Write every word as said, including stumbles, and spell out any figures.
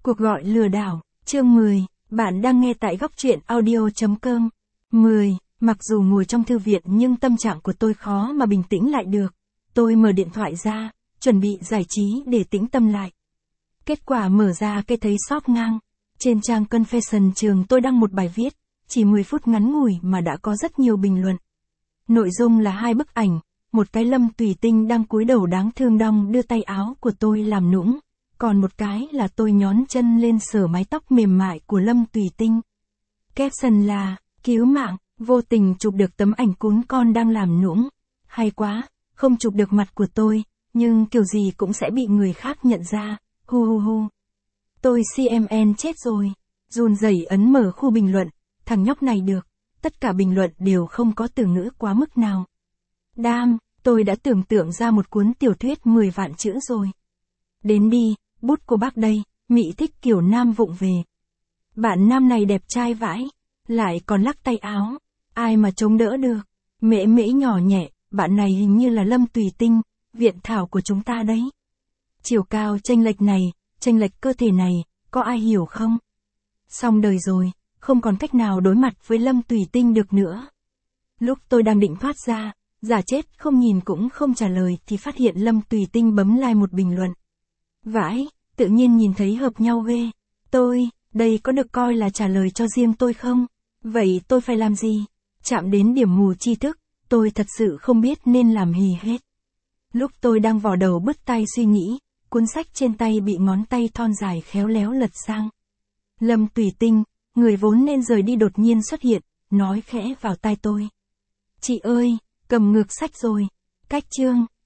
Cuộc gọi lừa đảo, chương mười, bạn đang nghe tại góc truyện audio chấm com. mười. Mặc dù ngồi trong thư viện nhưng tâm trạng của tôi khó mà bình tĩnh lại được. Tôi mở điện thoại ra, chuẩn bị giải trí để tĩnh tâm lại. Kết quả mở ra cái thấy shop ngang. Trên trang Confession trường tôi đăng một bài viết, chỉ mười phút ngắn ngủi mà đã có rất nhiều bình luận. Nội dung là hai bức ảnh, một cái Lâm Tùy Tinh đang cúi đầu đáng thương đong đưa tay áo của tôi làm nũng, còn một cái là tôi nhón chân lên sờ mái tóc mềm mại của Lâm Tùy Tinh. Caption là, cứu mạng, vô tình chụp được tấm ảnh cún con đang làm nũng. Hay quá, không chụp được mặt của tôi, nhưng kiểu gì cũng sẽ bị người khác nhận ra, hu hu hu. Tôi xê em en chết rồi, run rẩy ấn mở khu bình luận, thằng nhóc này được, tất cả bình luận đều không có từ ngữ quá mức nào. Đam, tôi đã tưởng tượng ra một cuốn tiểu thuyết mười vạn chữ rồi. Đến đi, bút cô bác đây, mị thích kiểu nam vụng về. Bạn nam này đẹp trai vãi, lại còn lắc tay áo, ai mà chống đỡ được. Mễ mễ nhỏ nhẹ, bạn này hình như là Lâm Tùy Tinh, viện thảo của chúng ta đấy. Chiều cao chênh lệch này, chênh lệch cơ thể này, có ai hiểu không? Xong đời rồi, không còn cách nào đối mặt với Lâm Tùy Tinh được nữa. Lúc tôi đang định thoát ra, giả chết không nhìn cũng không trả lời thì phát hiện Lâm Tùy Tinh bấm like một bình luận. Vãi, tự nhiên nhìn thấy hợp nhau ghê. Tôi, đây có được coi là trả lời cho riêng tôi không? Vậy tôi phải làm gì? Chạm đến điểm mù tri thức, tôi thật sự không biết nên làm gì hết. Lúc tôi đang vò đầu bứt tai suy nghĩ, cuốn sách trên tay bị ngón tay thon dài khéo léo lật sang. Lâm Tùy Tinh, người vốn nên rời đi đột nhiên xuất hiện, nói khẽ vào tai tôi. Chị ơi, cầm ngược sách rồi. Cách chương.